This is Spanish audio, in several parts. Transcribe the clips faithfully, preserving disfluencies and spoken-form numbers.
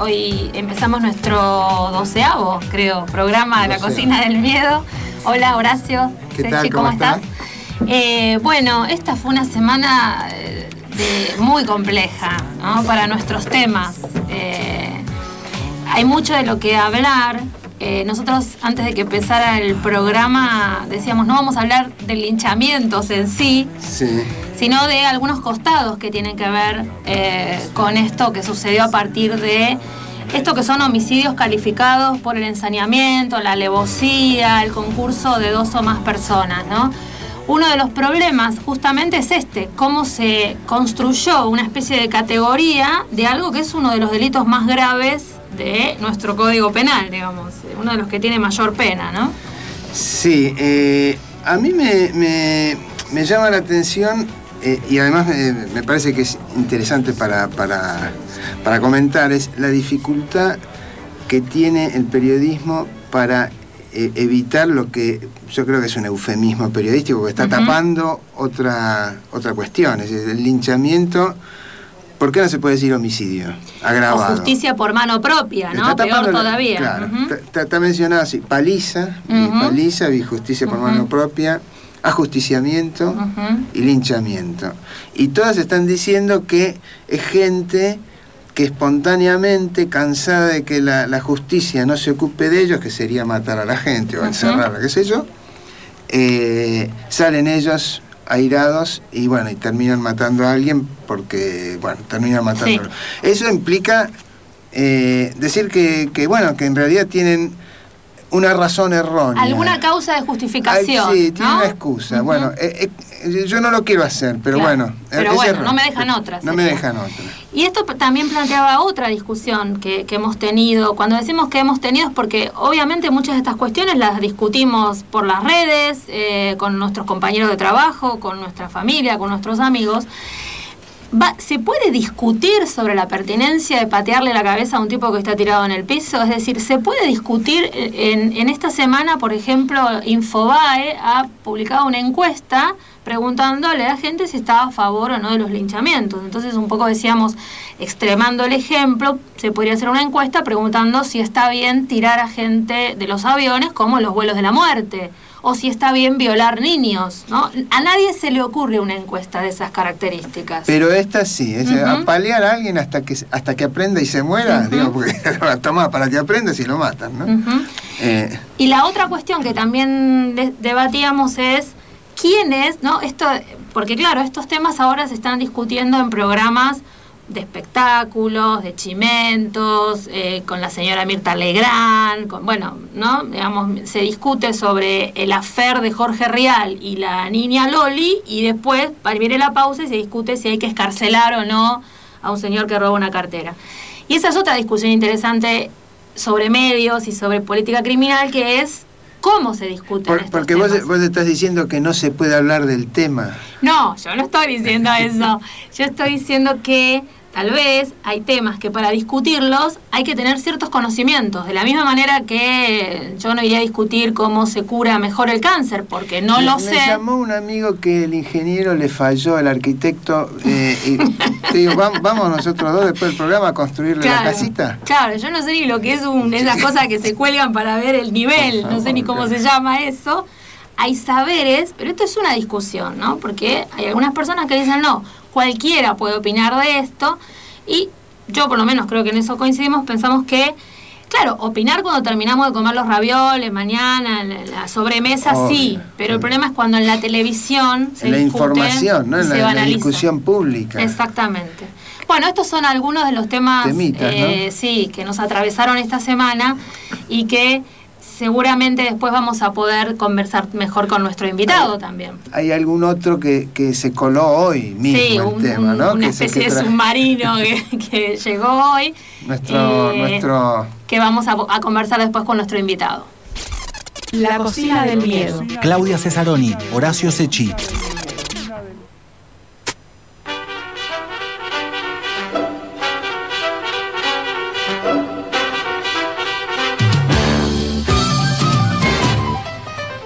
Hoy empezamos nuestro doceavo, creo, programa de la Cocina del Miedo. Hola, Horacio. ¿Qué Sechi, tal? ¿cómo, ¿Cómo estás? estás? Eh, bueno, esta fue una semana de, muy compleja, ¿no? Para nuestros temas. Eh, hay mucho de lo que hablar. Eh, nosotros, antes de que empezara el programa, decíamos, no vamos a hablar de linchamientos en sí, sí. sino de algunos costados que tienen que ver eh, con esto que sucedió a partir de esto que son homicidios calificados por el ensañamiento, la alevosía, el concurso de dos o más personas, ¿no? Uno de los problemas justamente es este, cómo se construyó una especie de categoría de algo que es uno de los delitos más graves de nuestro Código Penal, digamos, uno de los que tiene mayor pena, ¿no? Sí, eh, a mí me, me, me llama la atención eh, y además me, me parece que es interesante para, para, para comentar, es la dificultad que tiene el periodismo para eh, evitar lo que yo creo que es un eufemismo periodístico, porque está uh-huh. tapando otra, otra cuestión, es decir, el linchamiento. ¿Por qué no se puede decir homicidio agravado? O justicia por mano propia, ¿no? Peor la, todavía. Claro, uh-huh. está, está mencionado así, paliza, uh-huh. paliza, justicia por uh-huh. mano propia, ajusticiamiento uh-huh. y linchamiento. Y todas están diciendo que es gente que espontáneamente, cansada de que la, la justicia no se ocupe de ellos, que sería matar a la gente o uh-huh. encerrarla, qué sé yo, eh, salen ellos airados y bueno, y terminan matando a alguien porque, bueno, terminan matándolo. Sí. Eso implica eh, decir que, que, bueno, que en realidad tienen una razón errónea. Alguna causa de justificación. Ay, sí, tiene ¿no? una excusa. Uh-huh. Bueno, eh, eh, yo no lo quiero hacer, pero claro. bueno. Pero bueno, error. no me dejan otra. No sería. me dejan otra. Y esto también planteaba otra discusión que, que hemos tenido. Cuando decimos que hemos tenido es porque obviamente muchas de estas cuestiones las discutimos por las redes, eh, con nuestros compañeros de trabajo, con nuestra familia, con nuestros amigos. Va, ¿Se puede discutir sobre la pertinencia de patearle la cabeza a un tipo que está tirado en el piso? Es decir, ¿se puede discutir? En, en esta semana, por ejemplo, Infobae ha publicado una encuesta preguntándole a la gente si estaba a favor o no de los linchamientos. Entonces, un poco decíamos, extremando el ejemplo, se podría hacer una encuesta preguntando si está bien tirar a gente de los aviones como en los vuelos de la muerte, o si está bien violar niños, ¿no? A nadie se le ocurre una encuesta de esas características. Pero esta sí, es uh-huh. apalear a alguien hasta que hasta que aprenda y se muera, uh-huh. digo, porque toma para que aprenda si lo matan, ¿no? Uh-huh. eh. Y la otra cuestión que también de- debatíamos es quién es, ¿no? Esto, porque claro, estos temas ahora se están discutiendo en programas de espectáculos, de chimentos, eh, con la señora Mirta Legrand, con, bueno, ¿no? Digamos, se discute sobre el affair de Jorge Rial y la niña Loli, y después viene la pausa y se discute si hay que escarcelar o no a un señor que roba una cartera. Y esa es otra discusión interesante sobre medios y sobre política criminal, que es cómo se discute. Por, porque vos, vos estás diciendo que no se puede hablar del tema. No, yo no estoy diciendo eso. Yo estoy diciendo que tal vez hay temas que para discutirlos hay que tener ciertos conocimientos. De la misma manera que yo no iría a discutir cómo se cura mejor el cáncer, porque no me, lo me sé. Me llamó un amigo que el ingeniero le falló al arquitecto. Eh, y te digo, vamos, vamos nosotros dos después del programa a construirle claro, la casita. Claro, yo no sé ni lo que es un, esas cosas que se cuelgan para ver el nivel. Favor, no sé ni cómo claro. se llama eso. Hay saberes, pero esto es una discusión, ¿no? Porque hay algunas personas que dicen, no, cualquiera puede opinar de esto, y yo por lo menos creo que en eso coincidimos, pensamos que, claro, opinar cuando terminamos de comer los ravioles, mañana, la, la sobremesa, oh, sí, pero el problema es cuando en la televisión se en la discute, información, ¿no? En la, la discusión pública. Exactamente. Bueno, estos son algunos de los temas Temitas, eh, ¿no? sí, que nos atravesaron esta semana y que seguramente después vamos a poder conversar mejor con nuestro invitado hay, también. ¿Hay algún otro que, que se coló hoy mismo sí, el un, tema, ¿no? una que especie que de tra... submarino que, que llegó hoy. Nuestro, eh, nuestro... Que vamos a, a conversar después con nuestro invitado. La Cocina del Miedo. Claudia Cesaroni, Horacio Sechi.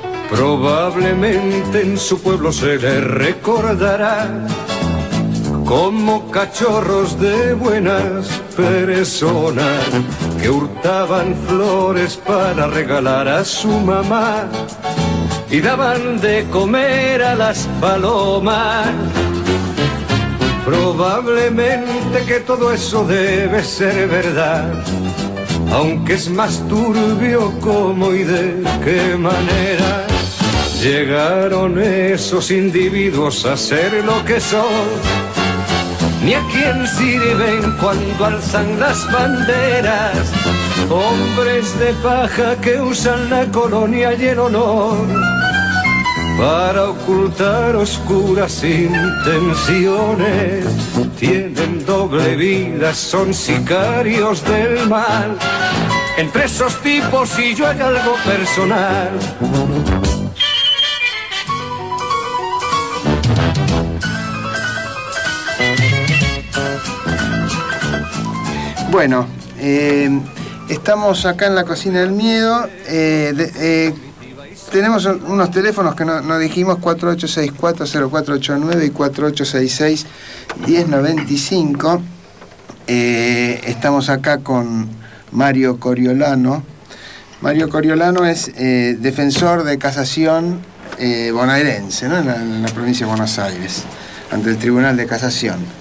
Probablemente en su pueblo se le recordará como cachorros de buenas personas que hurtaban flores para regalar a su mamá y daban de comer a las palomas. Probablemente que todo eso debe ser verdad, aunque es más turbio cómo y de qué manera llegaron esos individuos a ser lo que son, ni a quién sirven cuando alzan las banderas, hombres de paja que usan la colonia y el honor para ocultar oscuras intenciones. Tienen doble vida, son sicarios del mal. Entre esos tipos y yo hay algo personal. Bueno, eh, estamos acá en la Cocina del Miedo. Eh, de, eh, tenemos unos teléfonos que no, no dijimos, cuatro ocho seis cuatro cero cuatro ocho nueve y cuatro ocho seis seis uno cero nueve cinco. Eh, estamos acá con Mario Coriolano. Mario Coriolano es eh, defensor de casación eh, bonaerense, ¿no? en, la, en la provincia de Buenos Aires, ante el Tribunal de Casación.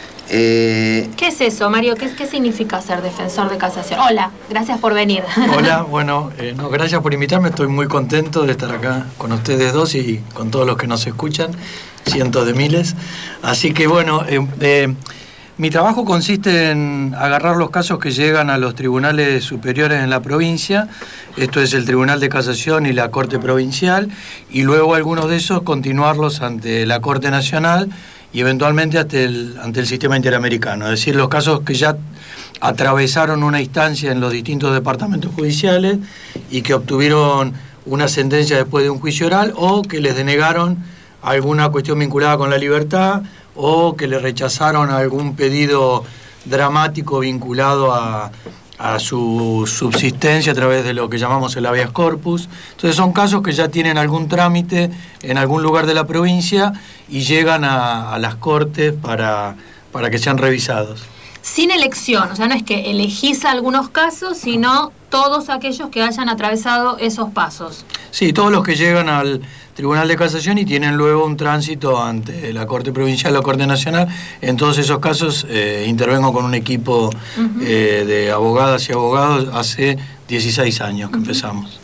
Eh, ¿Qué es eso, Mario? ¿Qué, ¿Qué significa ser defensor de casación? Hola, gracias por venir. Hola, bueno, eh, no, gracias por invitarme. Estoy muy contento de estar acá con ustedes dos y con todos los que nos escuchan, cientos de miles. Así que bueno, eh, eh, mi trabajo consiste en agarrar los casos que llegan a los tribunales superiores en la provincia. Esto es el Tribunal de Casación y la Corte Provincial, y luego algunos de esos continuarlos ante la Corte Nacional y eventualmente ante el, ante el sistema interamericano, es decir, los casos que ya atravesaron una instancia en los distintos departamentos judiciales y que obtuvieron una sentencia después de un juicio oral, o que les denegaron alguna cuestión vinculada con la libertad, o que le rechazaron algún pedido dramático vinculado a, a su subsistencia a través de lo que llamamos el habeas corpus. Entonces son casos que ya tienen algún trámite en algún lugar de la provincia y llegan a, a las cortes para, para que sean revisados. Sin elección, o sea, no es que elegís algunos casos, sino todos aquellos que hayan atravesado esos pasos. Sí, todos los que llegan al Tribunal de Casación y tienen luego un tránsito ante la Corte Provincial o la Corte Nacional. En todos esos casos eh, intervengo con un equipo uh-huh. eh, de abogadas y abogados hace dieciséis años que uh-huh. empezamos.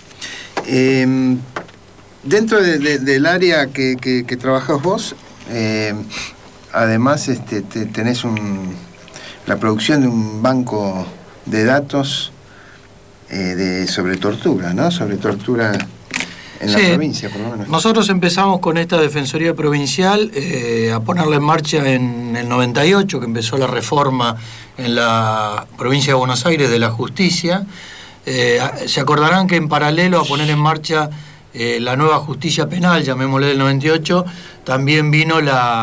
Eh, dentro de, de, del área que, que, que trabajás vos, eh, además este, te, tenés un, la producción de un banco de datos eh, de, sobre tortura, ¿no? Sobre tortura en sí, la provincia, por lo menos. Nosotros empezamos con esta Defensoría Provincial eh, a ponerla en marcha en el noventa y ocho, que empezó la reforma en la provincia de Buenos Aires de la justicia. Eh, se acordarán que en paralelo a poner en marcha eh, la nueva justicia penal, llamémosle del noventa y ocho, también vino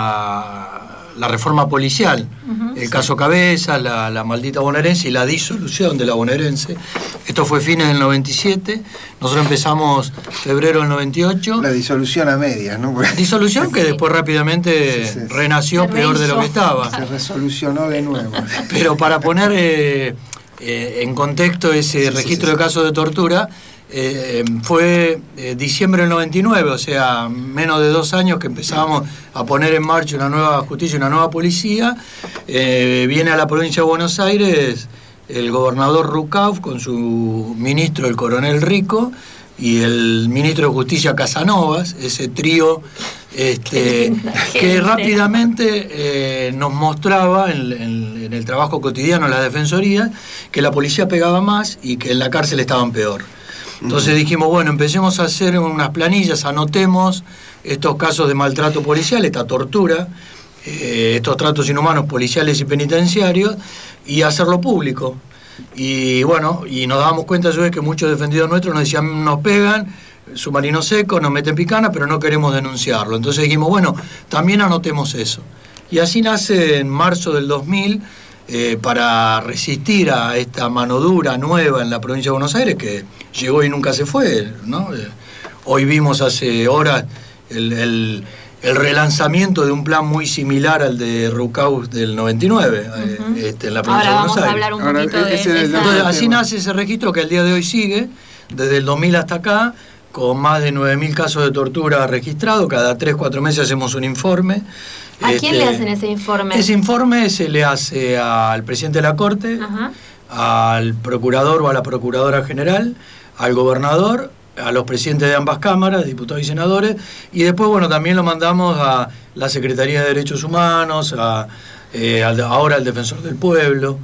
la, la reforma policial, uh-huh, el sí. caso Cabeza, la, la maldita bonaerense y la disolución de la bonaerense. Esto fue fines del noventa y siete, nosotros empezamos febrero del noventa y ocho. La disolución a medias, ¿no? Disolución que después rápidamente sí, sí, sí. renació Se peor rehizo. de lo que estaba. Se resolucionó de nuevo. Pero para poner eh, eh, en contexto ese sí, registro sí, sí, de casos de tortura, eh, fue eh, diciembre del noventa y nueve, o sea, menos de dos años que empezamos a poner en marcha una nueva justicia, una nueva policía. Eh, viene a la provincia de Buenos Aires el gobernador Rucauf con su ministro, el coronel Rico, y el ministro de Justicia Casanovas, ese trío este, que rápidamente eh, nos mostraba en, en, en el trabajo cotidiano de la defensoría que la policía pegaba más y que en la cárcel estaban peor. Entonces uh-huh. dijimos, bueno, empecemos a hacer unas planillas, anotemos estos casos de maltrato policial, esta tortura, eh, estos tratos inhumanos policiales y penitenciarios, y hacerlo público. Y bueno, y nos dábamos cuenta a su vez que muchos defendidos nuestros nos decían, nos pegan, submarino seco, nos meten picana, pero no queremos denunciarlo. Entonces dijimos, bueno, también anotemos eso. Y así nace en marzo del dos mil, eh, para resistir a esta mano dura nueva en la provincia de Buenos Aires, que llegó y nunca se fue, ¿no? Eh, hoy vimos hace horas el, el, el relanzamiento de un plan muy similar al de Rucaus del noventa y nueve, uh-huh. este, en la provincia Ahora de Buenos vamos Aires. a hablar un Ahora, poquito de, ese de es esa... Entonces, así nace ese registro que al día de hoy sigue, desde el dos mil hasta acá, con más de nueve mil casos de tortura registrados. Cada tres, cuatro meses hacemos un informe. ¿A este, quién le hacen ese informe? Ese informe se le hace al presidente de la Corte, Ajá. al procurador o a la procuradora general, al gobernador, a los presidentes de ambas cámaras, diputados y senadores, y después, bueno, también lo mandamos a la Secretaría de Derechos Humanos, a, eh, al, ahora al Defensor del Pueblo.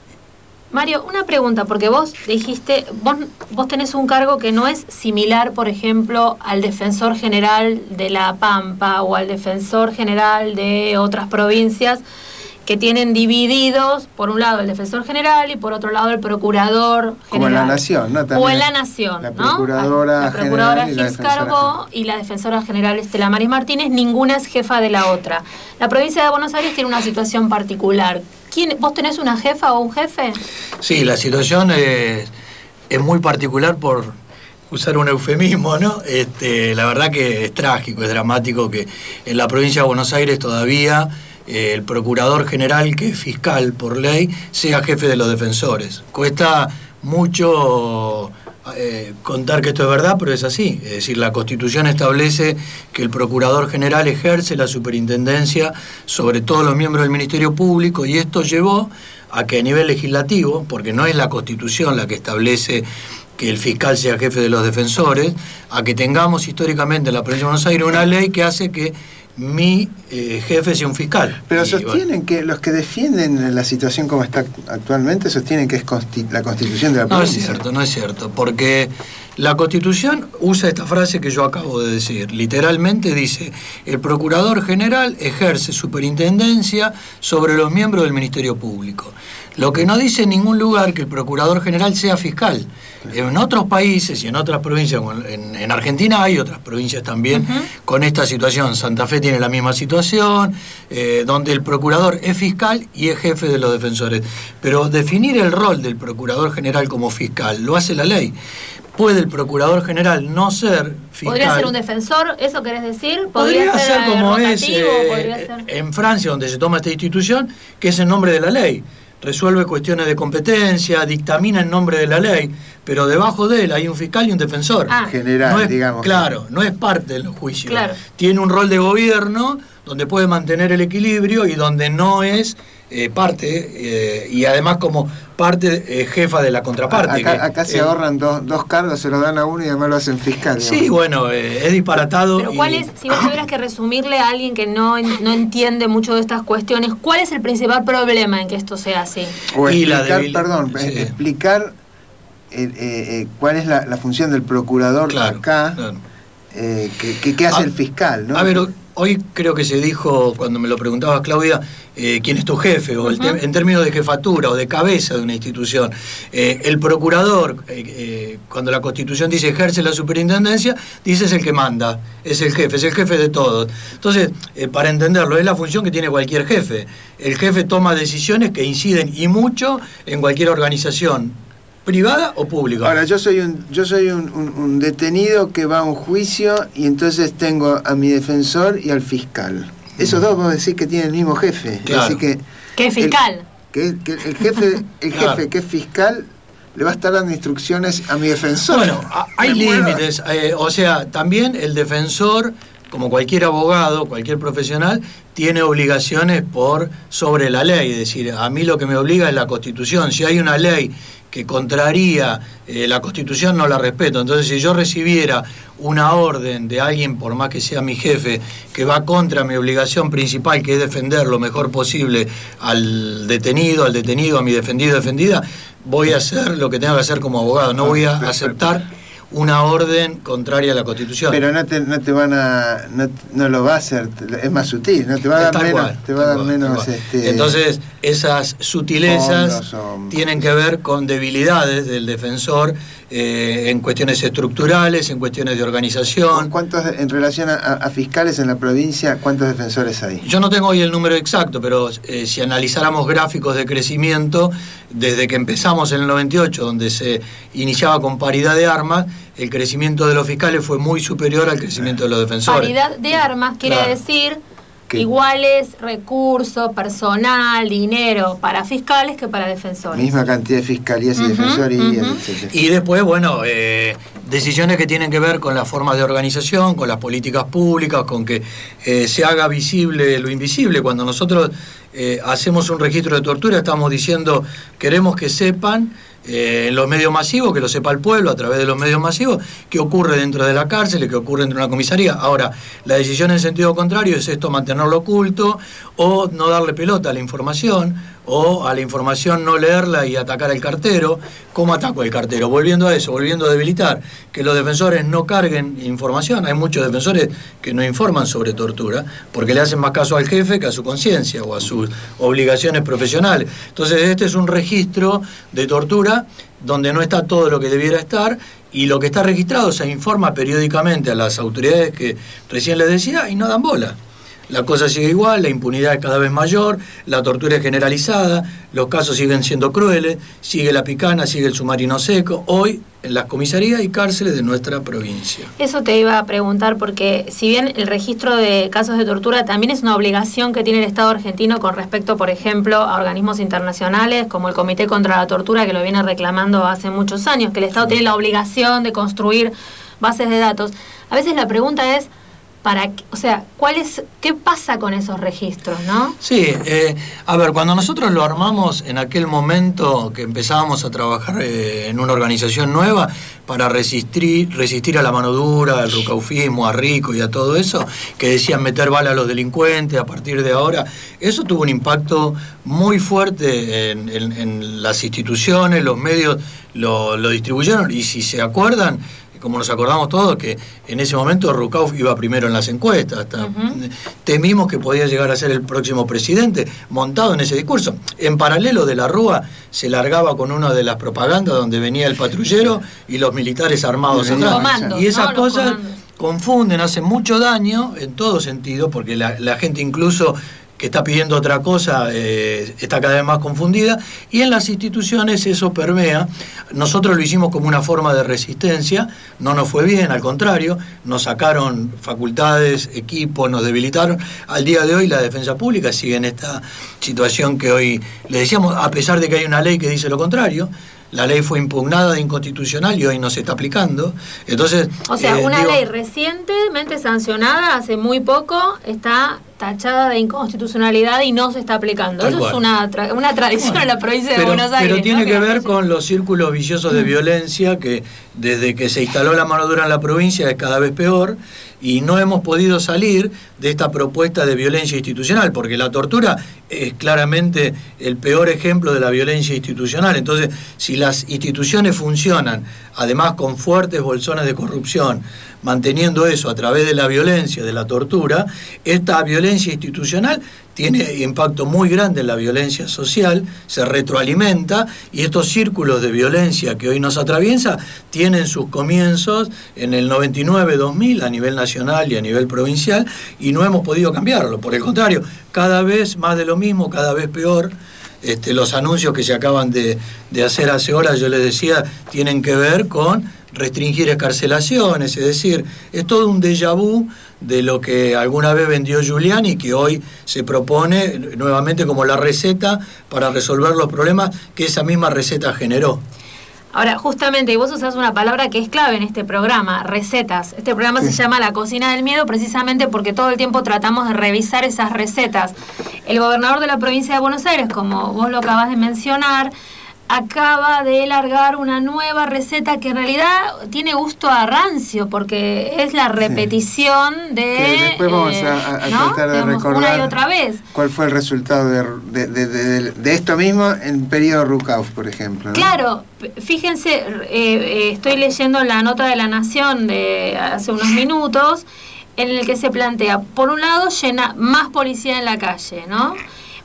Mario, una pregunta, porque vos dijiste, vos, vos tenés un cargo que no es similar, por ejemplo, al defensor general de La Pampa o al defensor general de otras provincias, que tienen divididos, por un lado el defensor general y por otro lado el procurador general. Como en La Nación, ¿no? También o en La Nación, la ¿no? procuradora La procuradora general y la Gils defensora Carbó y la defensora general Estela Maris Martínez, ninguna es jefa de la otra. La provincia de Buenos Aires tiene una situación particular. ¿Quién, ¿Vos tenés una jefa o un jefe? Sí, la situación es, es muy particular, por usar un eufemismo, ¿no? Este, la verdad que es trágico, es dramático que en la provincia de Buenos Aires todavía eh, el procurador general, que es fiscal por ley, sea jefe de los defensores. Cuesta mucho eh, contar que esto es verdad, pero es así. Es decir, la Constitución establece que el procurador general ejerce la superintendencia sobre todos los miembros del Ministerio Público, y esto llevó a que a nivel legislativo, porque no es la Constitución la que establece que el fiscal sea jefe de los defensores, a que tengamos históricamente en la provincia de Buenos Aires una ley que hace que mi eh, jefe sea un fiscal. Pero y, sostienen bueno, que los que defienden la situación como está actualmente sostienen que es consti- la Constitución de la provincia. No es cierto, no es cierto, porque la Constitución usa esta frase que yo acabo de decir. Literalmente dice: el Procurador General ejerce superintendencia sobre los miembros del Ministerio Público. Lo que no dice en ningún lugar que el Procurador General sea fiscal. En otros países y en otras provincias, en, en Argentina hay otras provincias también uh-huh. con esta situación. Santa Fe tiene la misma situación, eh, donde el procurador es fiscal y es jefe de los defensores. Pero definir el rol del Procurador General como fiscal lo hace la ley. ¿Puede el Procurador General no ser fiscal? ¿Podría ser un defensor? ¿Eso querés decir? ¿Podría, podría ser, ser como es eh, ser... en Francia, donde se toma esta institución, que es en nombre de la ley. Resuelve cuestiones de competencia, dictamina en nombre de la ley, pero debajo de él hay un fiscal y un defensor. Ah. General, no es, digamos. Claro, no es parte del juicio. Claro. Tiene un rol de gobierno donde puede mantener el equilibrio y donde no es eh, parte, eh, y además como parte eh, jefa de la contraparte. Acá, que, acá se eh, ahorran dos, dos cargos, se los dan a uno y además lo hacen fiscal. Sí, digamos. bueno, eh, es disparatado. Pero ¿cuál y... es, si vos tuvieras que resumirle a alguien que no, no entiende mucho de estas cuestiones, cuál es el principal problema en que esto sea así? O y explicar, la debil... perdón, sí. explicar eh, eh, cuál es la, la función del procurador claro, acá, claro. Eh, que, que, que hace a, el fiscal, ¿no? A ver, hoy creo que se dijo, cuando me lo preguntabas, Claudia, eh, quién es tu jefe, o el te- uh-huh. en términos de jefatura o de cabeza de una institución. Eh, el procurador, eh, eh, cuando la Constitución dice ejerce la superintendencia, dice es el que manda, es el jefe, es el jefe de todos. Entonces, eh, para entenderlo, es la función que tiene cualquier jefe. El jefe toma decisiones que inciden y mucho en cualquier organización, privada o pública. Ahora, yo soy un yo soy un, un, un detenido que va a un juicio y entonces tengo a mi defensor y al fiscal. Esos dos vos decís que tienen el mismo jefe. Claro. Así que ¿qué es fiscal? El, que, que el jefe, el claro. jefe que es fiscal le va a estar dando instrucciones a mi defensor. Bueno, hay límites. Eh, o sea, también el defensor, como cualquier abogado, cualquier profesional, tiene obligaciones por sobre la ley. Es decir, a mí lo que me obliga es la Constitución. Si hay una ley que contraría eh, la Constitución, no la respeto. Entonces, si yo recibiera una orden de alguien, por más que sea mi jefe, que va contra mi obligación principal, que es defender lo mejor posible al detenido, al detenido, a mi defendido, defendida, voy a hacer lo que tenga que hacer como abogado. No voy a aceptar una orden contraria a la Constitución. Pero no te, no te van a no, no lo va a hacer, es más sutil, no te va a dar Tal menos, cual, te va a dar cual, menos este, entonces esas sutilezas o... tienen que ver con debilidades del defensor eh, en cuestiones estructurales, en cuestiones de organización. ¿Cuántos, en relación a, a fiscales en la provincia, cuántos defensores hay? Yo no tengo hoy el número exacto, pero eh, si analizáramos gráficos de crecimiento, desde que empezamos en el noventa y ocho, donde se iniciaba con paridad de armas, el crecimiento de los fiscales fue muy superior al crecimiento de los defensores. Paridad de armas quiere claro. decir ¿Qué? iguales recursos, personal, dinero para fiscales que para defensores. Misma cantidad de fiscalías y uh-huh, defensorías, uh-huh. etcétera. Y después, bueno, eh, decisiones que tienen que ver con las formas de organización, con las políticas públicas, con que eh, se haga visible lo invisible. Cuando nosotros eh, hacemos un registro de tortura, estamos diciendo, queremos que sepan Eh, en los medios masivos, que lo sepa el pueblo a través de los medios masivos, qué ocurre dentro de la cárcel, qué ocurre dentro de una comisaría. Ahora, la decisión en sentido contrario es esto, mantenerlo oculto o no darle pelota a la información, o a la información no leerla y atacar al cartero. ¿Cómo ataco al cartero? Volviendo a eso, volviendo a debilitar, que los defensores no carguen información. Hay muchos defensores que no informan sobre tortura porque le hacen más caso al jefe que a su conciencia o a sus obligaciones profesionales. Entonces, este es un registro de tortura donde no está todo lo que debiera estar, y lo que está registrado se informa periódicamente a las autoridades que recién les decía y no dan bola. La cosa sigue igual, la impunidad es cada vez mayor, la tortura es generalizada, los casos siguen siendo crueles, sigue la picana, sigue el submarino seco, hoy en las comisarías y cárceles de nuestra provincia. Eso te iba a preguntar, porque si bien el registro de casos de tortura también es una obligación que tiene el Estado argentino con respecto, por ejemplo, a organismos internacionales como el Comité contra la Tortura, que lo viene reclamando hace muchos años, que el Estado tiene la obligación de construir bases de datos. A veces la pregunta es, para, o sea, ¿cuál es, qué pasa con esos registros, no? Sí, eh, a ver, cuando nosotros lo armamos en aquel momento que empezábamos a trabajar eh, en una organización nueva para resistir, resistir a la mano dura, al rucaufismo, a Rico y a todo eso, que decían meter bala a los delincuentes a partir de ahora, eso tuvo un impacto muy fuerte en, en, en las instituciones, los medios lo, lo distribuyeron, y si se acuerdan, como nos acordamos todos, que en ese momento Rucauf iba primero en las encuestas, hasta uh-huh. temimos que podía llegar a ser el próximo presidente, montado en ese discurso. En paralelo, de la Rúa se largaba con una de las propagandas donde venía el patrullero y los militares armados atrás. Comandos, y esas ¿no? cosas confunden, hacen mucho daño en todo sentido, porque la, la gente incluso que está pidiendo otra cosa, eh, está cada vez más confundida, y en las instituciones eso permea. Nosotros lo hicimos como una forma de resistencia, no nos fue bien, al contrario, nos sacaron facultades, equipos, nos debilitaron. Al día de hoy la defensa pública sigue en esta situación que hoy le decíamos, a pesar de que hay una ley que dice lo contrario. La ley fue impugnada de inconstitucional y hoy no se está aplicando. Entonces, o sea, eh, una digo, ley recientemente sancionada hace muy poco está tachada de inconstitucionalidad y no se está aplicando. Eso cual. es una, tra una tradición bueno, en la provincia pero, de Buenos Aires. Pero tiene ¿no? que, que ver con los círculos viciosos de violencia que desde que se instaló la mano dura en la provincia es cada vez peor, y no hemos podido salir de esta propuesta de violencia institucional, porque la tortura es claramente el peor ejemplo de la violencia institucional. Entonces, si las instituciones funcionan, además con fuertes bolsones de corrupción, manteniendo eso a través de la violencia, de la tortura, esta violencia institucional tiene impacto muy grande en la violencia social, se retroalimenta, y estos círculos de violencia que hoy nos atraviesa tienen sus comienzos en el noventa y nueve dos mil a nivel nacional y a nivel provincial, y no hemos podido cambiarlo. Por el contrario, cada vez más de lo mismo, cada vez peor. Este, los anuncios que se acaban de, de hacer hace horas, yo les decía, tienen que ver con restringir escarcelaciones, es decir, es todo un déjà vu de lo que alguna vez vendió Giuliani, que hoy se propone nuevamente como la receta para resolver los problemas que esa misma receta generó. Ahora, justamente, y vos usás una palabra que es clave en este programa, recetas. Este programa sí. se llama La Cocina del Miedo, precisamente porque todo el tiempo tratamos de revisar esas recetas. El gobernador de la provincia de Buenos Aires, como vos lo acabás de mencionar, acaba de largar una nueva receta que en realidad tiene gusto a rancio, porque es la repetición sí. de... Que después vamos eh, a, a ¿no? tratar de Digamos, recordar una y otra vez. Cuál fue el resultado de, de, de, de, de esto mismo en periodo Rucauf, por ejemplo, ¿no? Claro, fíjense, eh, eh, estoy leyendo la nota de La Nación de hace unos minutos, en el que se plantea, por un lado, llena más policía en la calle, ¿no?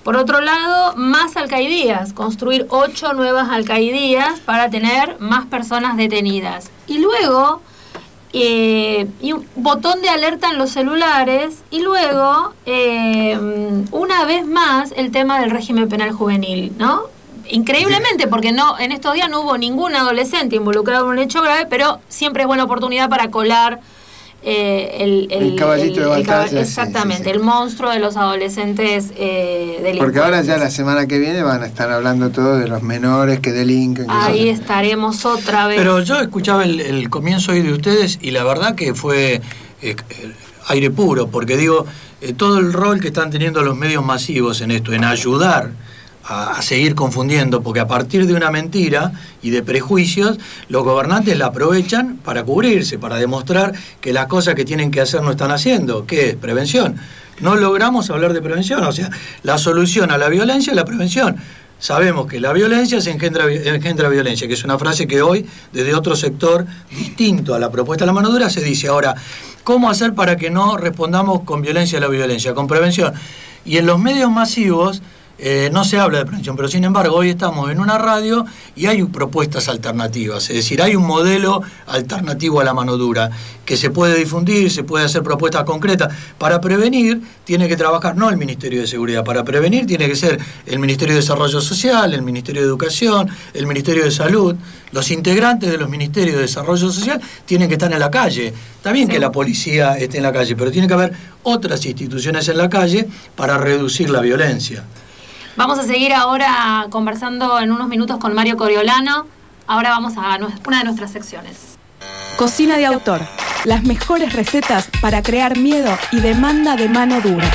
Por otro lado, más alcaidías, construir ocho nuevas alcaidías para tener más personas detenidas. Y luego, eh, y un botón de alerta en los celulares, y luego, eh, una vez más, el tema del régimen penal juvenil, ¿no? Increíblemente, porque no en estos días no hubo ningún adolescente involucrado en un hecho grave, pero siempre es buena oportunidad para colar Eh, el, el, el caballito el, de batalla. Exactamente, sí, sí, sí. El monstruo de los adolescentes eh, delincuentes. Porque ahora ya la semana que viene van a estar hablando todos de los menores que delinquen. Que Ahí son... estaremos otra vez. Pero yo escuchaba el, el comienzo hoy de ustedes y la verdad que fue eh, aire puro, porque digo, eh, todo el rol que están teniendo los medios masivos en esto, en ayudar a seguir confundiendo, porque a partir de una mentira y de prejuicios, los gobernantes la aprovechan para cubrirse, para demostrar que las cosas que tienen que hacer no están haciendo. ¿Qué es? Prevención. No logramos hablar de prevención, o sea, la solución a la violencia es la prevención. Sabemos que la violencia se engendra, engendra violencia, que es una frase que hoy, desde otro sector distinto a la propuesta de la mano dura, se dice. Ahora, ¿cómo hacer para que no respondamos con violencia a la violencia? Con prevención. Y en los medios masivos, Eh, no se habla de prevención, pero sin embargo hoy estamos en una radio y hay propuestas alternativas, es decir, hay un modelo alternativo a la mano dura que se puede difundir, se puede hacer propuestas concretas. Para prevenir tiene que trabajar no el Ministerio de Seguridad, para prevenir tiene que ser el Ministerio de Desarrollo Social, el Ministerio de Educación, el Ministerio de Salud. Los integrantes de los Ministerios de Desarrollo Social tienen que estar en la calle. Está bien, sí, que la policía esté en la calle, pero tiene que haber otras instituciones en la calle para reducir la violencia. Vamos a seguir ahora conversando en unos minutos con Mario Coriolano. Ahora vamos a una de nuestras secciones. Cocina de autor. Las mejores recetas para crear miedo y demanda de mano dura.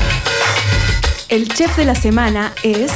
El chef de la semana es...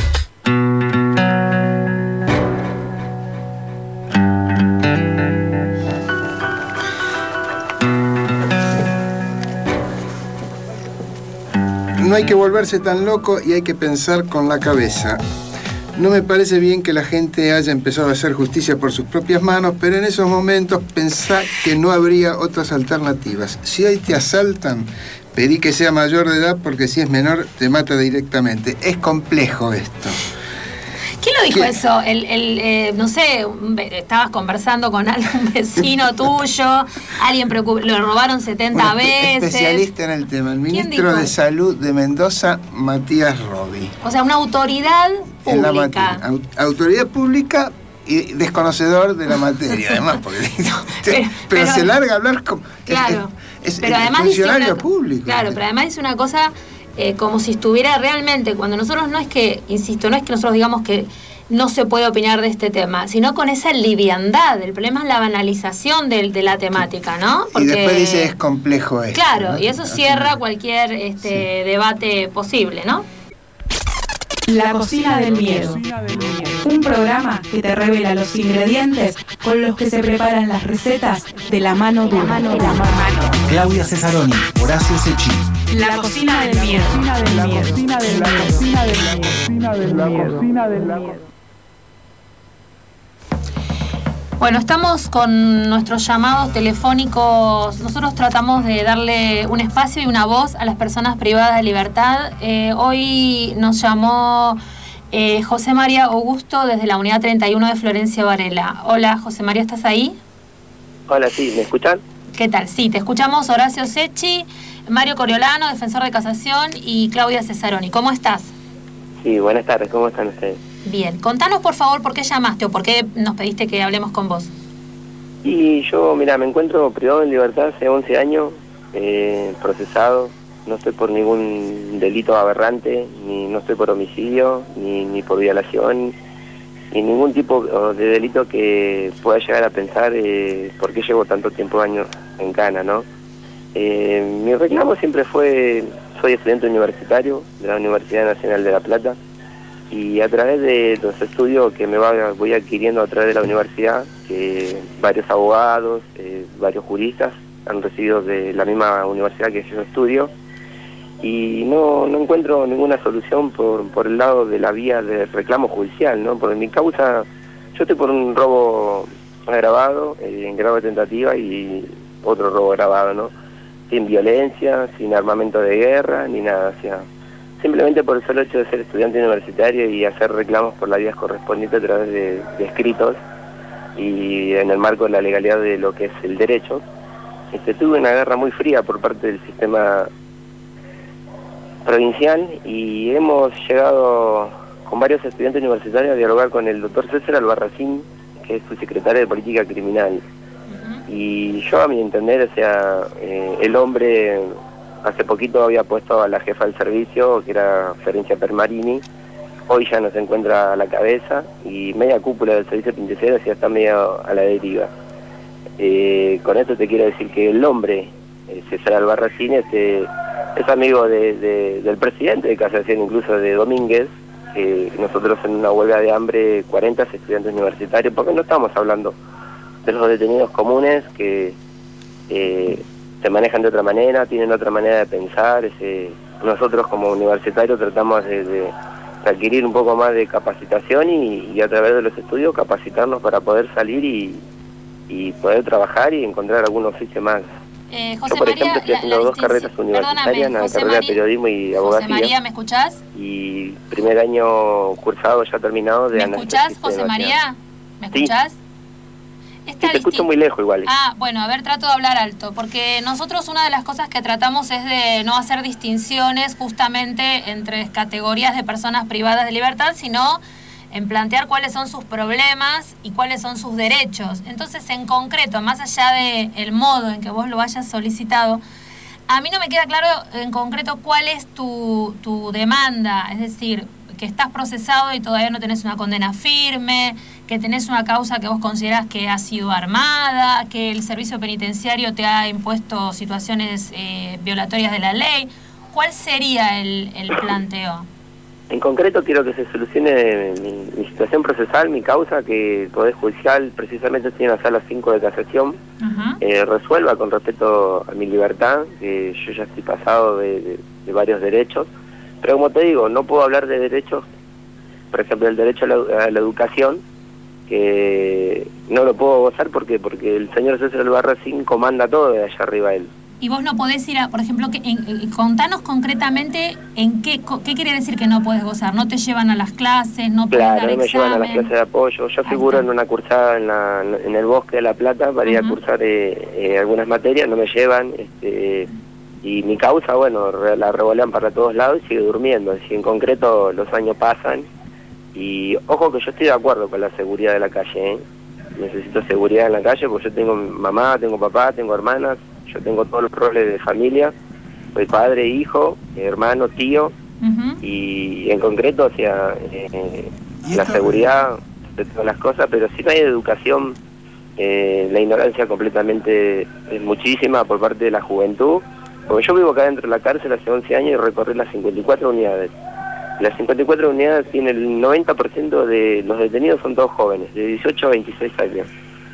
No hay que volverse tan loco y hay que pensar con la cabeza. No me parece bien que la gente haya empezado a hacer justicia por sus propias manos, pero en esos momentos pensá que no habría otras alternativas. Si hoy te asaltan, pedí que sea mayor de edad porque si es menor te mata directamente. Es complejo esto. ¿Quién lo dijo ¿Quién? eso? El, el, eh, no sé, estabas conversando con algún vecino tuyo, alguien preocup... lo robaron setenta Un veces. Especialista en el tema, el ministro de Salud de Mendoza, Matías Robi. O sea, una autoridad En la pública. materia, autoridad pública y desconocedor de la materia, además, porque pero, pero, pero se larga a hablar como claro, es, es, pero es además funcionario una, público. Claro, pero además es una cosa eh, como si estuviera realmente, cuando nosotros no es que, insisto, no es que nosotros digamos que no se puede opinar de este tema, sino con esa liviandad. El problema es la banalización de, de la temática, ¿no? Porque, y después dice es complejo esto. Claro, ¿no? y eso cierra Así cualquier este, sí. debate posible, ¿no? La cocina del miedo. Un programa que te revela los ingredientes con los que se preparan las recetas de la mano dura. Claudia Cesaroni, Horacio Secchi. La cocina del miedo. La cocina del miedo. La cocina del miedo. La cocina del miedo. Bueno, estamos con nuestros llamados telefónicos. Nosotros tratamos de darle un espacio y una voz a las personas privadas de libertad. Eh, hoy nos llamó eh, José María Augusto desde la unidad treinta y uno de Florencia Varela. Hola, José María, ¿estás ahí? Hola, sí, ¿me escuchan? ¿Qué tal? Sí, te escuchamos. Horacio Secchi, Mario Coriolano, defensor de casación, y Claudia Cesaroni. ¿Cómo estás? Sí, buenas tardes. ¿Cómo están ustedes? Bien, contanos por favor por qué llamaste o por qué nos pediste que hablemos con vos. Y yo, mira, me encuentro privado de libertad hace once años, eh, procesado, no estoy por ningún delito aberrante, ni no estoy por homicidio, ni, ni por violación, ni ningún tipo de delito que pueda llegar a pensar eh, por qué llevo tanto tiempo años en cana, ¿no? Eh, mi reclamo siempre fue, soy estudiante universitario de la Universidad Nacional de La Plata, y a través de los estudios que me va, voy adquiriendo a través de la universidad, que varios abogados, eh, varios juristas han recibido de la misma universidad que yo estudio, y no, no encuentro ninguna solución por, por el lado de la vía de reclamo judicial, ¿no? Porque mi causa, yo estoy por un robo agravado, eh, en grado de tentativa, y otro robo agravado, ¿no? Sin violencia, sin armamento de guerra, ni nada, o sea, simplemente por el solo hecho de ser estudiante universitario y hacer reclamos por las vías correspondientes a través de, de escritos y en el marco de la legalidad de lo que es el derecho, este, tuve una guerra muy fría por parte del sistema provincial y hemos llegado con varios estudiantes universitarios a dialogar con el doctor César Albarracín, que es su secretario de Política Criminal. Uh-huh. Y yo, a mi entender, o sea, eh, el hombre hace poquito había puesto a la jefa del servicio, que era Ferencia Permarini, hoy ya no se encuentra a la cabeza y media cúpula del servicio penitenciario ya está medio a la deriva. Eh, con esto te quiero decir que el hombre, eh, César Albarracín, este, es amigo de, de, del presidente de Casación, incluso de Domínguez, que nosotros en una huelga de hambre, cuarenta estudiantes universitarios, porque no estamos hablando de los detenidos comunes que eh, se manejan de otra manera, tienen otra manera de pensar. Ese, nosotros como universitarios tratamos de, de adquirir un poco más de capacitación y, y a través de los estudios capacitarnos para poder salir y, y poder trabajar y encontrar algún oficio más. Eh, José Yo, por María, ejemplo, estoy haciendo la, la dos carreras universitarias, la José carrera María, de periodismo y abogacía. José María, ¿me escuchás? Y primer año cursado ya terminado de ¿Me análisis escuchás, José María? ¿Me escuchás? Sí. Sí, te escucho muy lejos igual. Ah, bueno, a ver, trato de hablar alto, porque nosotros una de las cosas que tratamos es de no hacer distinciones justamente entre categorías de personas privadas de libertad, sino en plantear cuáles son sus problemas y cuáles son sus derechos. Entonces, en concreto, más allá del modo en que vos lo hayas solicitado, a mí no me queda claro en concreto cuál es tu, tu demanda, es decir, que estás procesado y todavía no tenés una condena firme, que tenés una causa que vos considerás que ha sido armada, que el servicio penitenciario te ha impuesto situaciones eh, violatorias de la ley. ¿Cuál sería el, el planteo? En concreto quiero que se solucione mi, mi situación procesal, mi causa, que el Poder Judicial, precisamente estoy en la sala cinco de casación, uh-huh. eh, resuelva con respecto a mi libertad, que yo ya estoy pasado de, de, de varios derechos, pero como te digo, no puedo hablar de derechos, por ejemplo el derecho a la, a la educación, que no lo puedo gozar porque porque el señor César Albarracín comanda todo de allá arriba él. Y vos no podés ir a, por ejemplo, que en, en, contanos concretamente en qué qué quiere decir que no podés gozar. ¿No te llevan a las clases? ¿No podés Claro, dar no me examen? llevan a las clases de apoyo. Yo figuro en una cursada en, la, en el Bosque de La Plata para ir uh-huh. a cursar eh, eh, algunas materias, no me llevan. Este, y mi causa, bueno, re, la revolean para todos lados y sigue durmiendo. Así en concreto los años pasan. Y ojo que yo estoy de acuerdo con la seguridad de la calle, ¿eh? Necesito seguridad en la calle porque yo tengo mamá, tengo papá, tengo hermanas, yo tengo todos los roles de familia, soy padre, hijo, hermano, tío, uh-huh. y en concreto, o sea, eh, la seguridad de todas las cosas, pero si no hay educación, eh, la ignorancia completamente es muchísima por parte de la juventud, porque yo vivo acá dentro de la cárcel hace once años y recorrí las cincuenta y cuatro unidades. Las cincuenta y cuatro unidades tienen el noventa por ciento de los detenidos son todos jóvenes, de dieciocho a veintiséis años.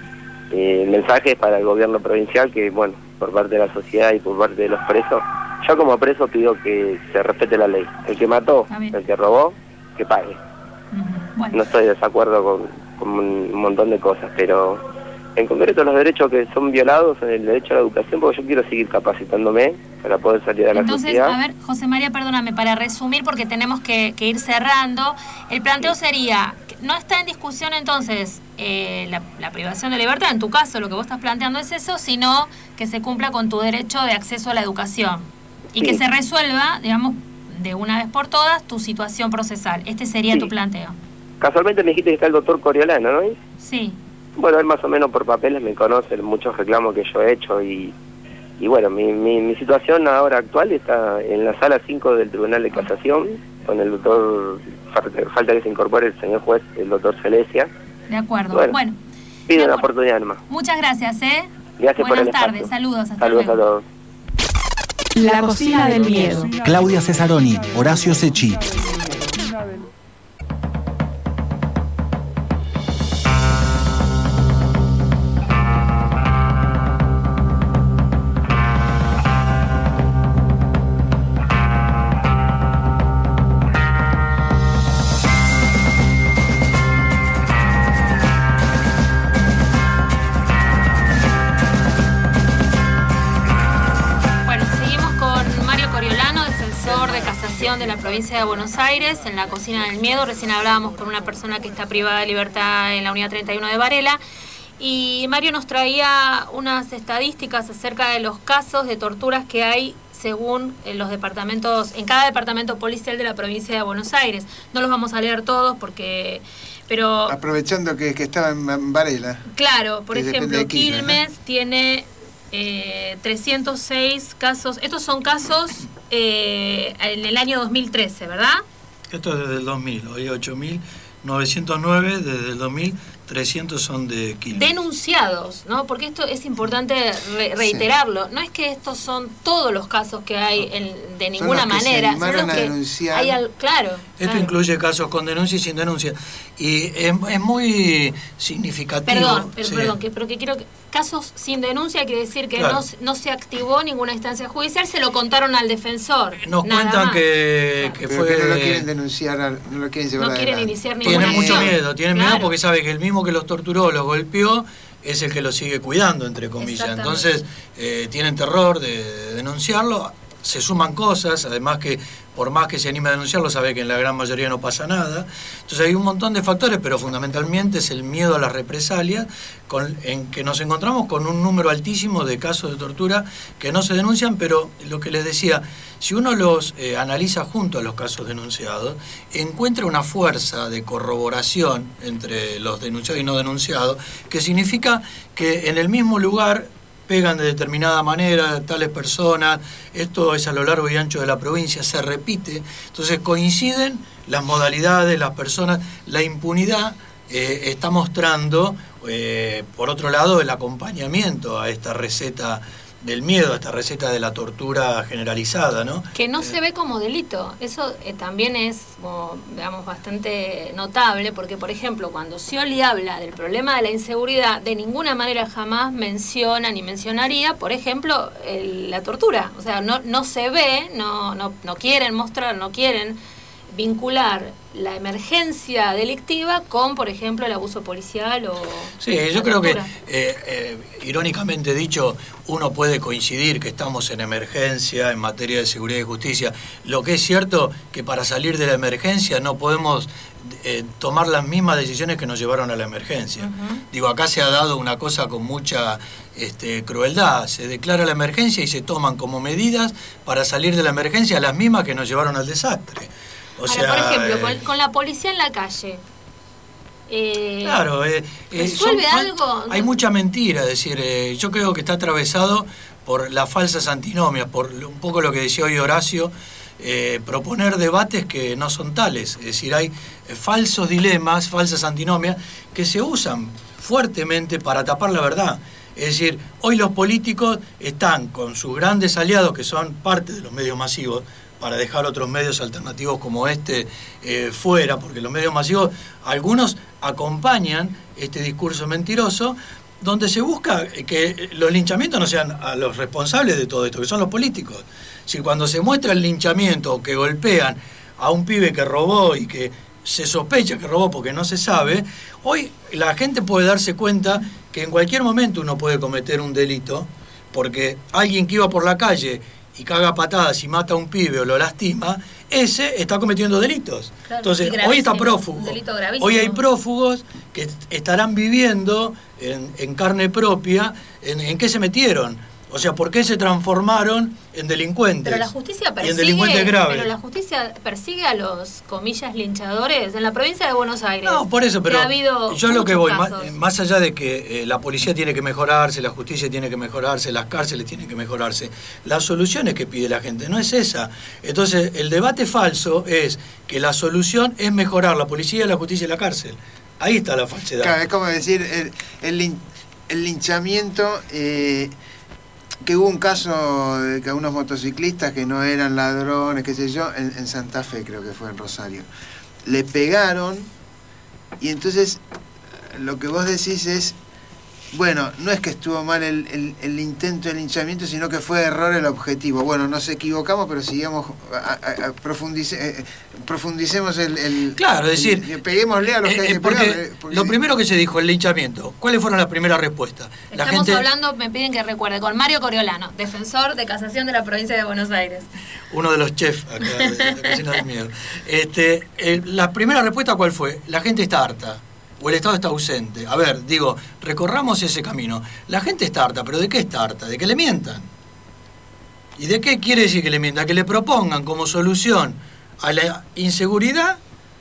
Eh, el mensaje es para el gobierno provincial que, bueno, por parte de la sociedad y por parte de los presos, yo como preso pido que se respete la ley. El que mató, el que robó, que pague. Uh-huh. Bueno. No estoy de desacuerdo con, con un montón de cosas, pero en concreto los derechos que son violados son el derecho a la educación, porque yo quiero seguir capacitándome para poder salir a la Entonces, sociedad. Entonces, a ver, José María, perdóname, para resumir, porque tenemos que, que ir cerrando, el planteo sí. sería, no está en discusión entonces eh, la, la privación de libertad, en tu caso lo que vos estás planteando es eso, sino que se cumpla con tu derecho de acceso a la educación y sí. que se resuelva, digamos, de una vez por todas tu situación procesal. Este sería sí. tu planteo. Casualmente me dijiste que está el doctor Coriolano, ¿no? Sí. Bueno, él más o menos por papeles me conoce, muchos reclamos que yo he hecho y, y bueno, mi, mi, mi situación ahora actual está en la sala cinco del Tribunal de Casación, con el doctor, falta que se incorpore el señor juez, el doctor Celestia. De acuerdo, bueno. bueno pido una oportunidad nomás. Muchas gracias, ¿eh? Gracias Buenas por el tardes, espacio. saludos, hasta Saludos luego. a todos. La cocina del miedo. Claudia Cesaroni, Horacio Secchi. investigación de la provincia de Buenos Aires, en la Cocina del Miedo. Recién hablábamos con una persona que está privada de libertad en la unidad treinta y uno de Varela. Y Mario nos traía unas estadísticas acerca de los casos de torturas que hay según los departamentos, en cada departamento policial de la provincia de Buenos Aires. No los vamos a leer todos porque... pero aprovechando que, que estaba en Varela. Claro, por ejemplo, de Quilmes, Quilmes, ¿no? tiene eh, trescientos seis casos. Estos son casos eh, en el año dos mil trece, ¿verdad? Esto es desde el dos mil, hoy ocho mil novecientos nueve, desde el dos mil, trescientos son de Quilmes. Denunciados, ¿no? Porque esto es importante re reiterarlo. Sí. No es que estos son todos los casos que hay en, de ninguna son los manera. Que se son los que denunciar. hay al, claro. Esto claro. incluye casos con denuncia y sin denuncia. Y es, es muy significativo. Perdón, pero, sí. perdón, que, pero que quiero que, casos sin denuncia quiere decir que claro. no, no se activó ninguna instancia judicial, se lo contaron al defensor. Nos nada cuentan más. que, Claro. que Pero fue... que no lo quieren denunciar, no lo quieren llevar No quieren adelante. iniciar ninguna Tienen mucho acción. miedo, tienen Claro. miedo porque sabe que el mismo que los torturó, los golpeó, es el que los sigue cuidando, entre comillas. Entonces, eh, tienen terror de, de denunciarlo, se suman cosas, además que por más que se anime a denunciarlo, sabe que en la gran mayoría no pasa nada. Entonces hay un montón de factores, pero fundamentalmente es el miedo a las represalias, con, en que nos encontramos con un número altísimo de casos de tortura que no se denuncian, pero lo que les decía, si uno los eh, analiza junto a los casos denunciados, encuentra una fuerza de corroboración entre los denunciados y no denunciados, que significa que en el mismo lugar pegan de determinada manera tales personas, esto es a lo largo y ancho de la provincia, se repite, entonces coinciden las modalidades, las personas, la impunidad eh, está mostrando, eh, por otro lado, el acompañamiento a esta receta del miedo, a esta receta de la tortura generalizada, ¿no? Que no eh, se ve como delito. Eso eh, también es, como, digamos, bastante notable, porque, por ejemplo, cuando Scioli habla del problema de la inseguridad, de ninguna manera jamás menciona ni mencionaría, por ejemplo, el, la tortura. O sea, no, no se ve, no, no, no quieren mostrar, no quieren vincular la emergencia delictiva con, por ejemplo, el abuso policial o... Sí, yo creo que, eh, eh, irónicamente dicho, uno puede coincidir que estamos en emergencia en materia de seguridad y justicia. Lo que es cierto que para salir de la emergencia no podemos eh, tomar las mismas decisiones que nos llevaron a la emergencia. Uh-huh. Digo, acá se ha dado una cosa con mucha este, crueldad. Se declara la emergencia y se toman como medidas para salir de la emergencia las mismas que nos llevaron al desastre. O Ahora, sea, por ejemplo, eh, con, con la policía en la calle. Eh, claro, eh, ¿resuelve son, algo? Hay mucha mentira, es decir, eh, yo creo que está atravesado por las falsas antinomias, por un poco lo que decía hoy Horacio, eh, proponer debates que no son tales, es decir, hay eh, falsos dilemas, falsas antinomias que se usan fuertemente para tapar la verdad. Es decir, hoy los políticos están con sus grandes aliados, que son parte de los medios masivos, para dejar otros medios alternativos como este eh, fuera, porque los medios masivos, algunos acompañan este discurso mentiroso, donde se busca que los linchamientos no sean a los responsables de todo esto, que son los políticos. Si cuando se muestra el linchamiento o que golpean a un pibe que robó y que se sospecha que robó porque no se sabe, hoy la gente puede darse cuenta que en cualquier momento uno puede cometer un delito, porque alguien que iba por la calle y caga patadas y mata a un pibe o lo lastima, ese está cometiendo delitos. Claro, entonces, hoy está prófugo. Hoy hay prófugos que estarán viviendo en, en carne propia en, en qué se metieron. O sea, ¿por qué se transformaron en delincuentes? Pero la justicia persigue, y en delincuentes graves. Pero la justicia persigue a los, comillas, linchadores en la provincia de Buenos Aires. No, por eso, pero ha habido yo lo que voy, más, casos. más allá de que eh, la policía tiene que mejorarse, la justicia tiene que mejorarse, las cárceles tienen que mejorarse, las soluciones que pide la gente no es esa. Entonces, el debate falso es que la solución es mejorar la policía, la justicia y la cárcel. Ahí está la falsedad. Claro, es como decir, el, el, lin, el linchamiento... Eh, que hubo un caso de que unos motociclistas que no eran ladrones, qué sé yo, en, en Santa Fe, creo que fue en Rosario, le pegaron y entonces lo que vos decís es bueno, no es que estuvo mal el, el, el intento de linchamiento, sino que fue error el objetivo. Bueno, nos equivocamos, pero sigamos, a, a, a profundice, eh, profundicemos el, el... Claro, es decir... El, peguémosle a los que eh, hay que porque pegar, porque lo primero que se dijo, el linchamiento, ¿cuáles fueron las primeras respuestas? La Estamos gente, hablando, me piden que recuerde, con Mario Coriolano, defensor de casación de la provincia de Buenos Aires. Uno de los chefs acá de, de la Cocina del Miedo. Este, eh, la primera respuesta, ¿cuál fue? La gente está harta. O el Estado está ausente. A ver, digo, recorramos ese camino. La gente está harta, pero ¿de qué está harta? De que le mientan. ¿Y de qué quiere decir que le mientan? Que le propongan como solución a la inseguridad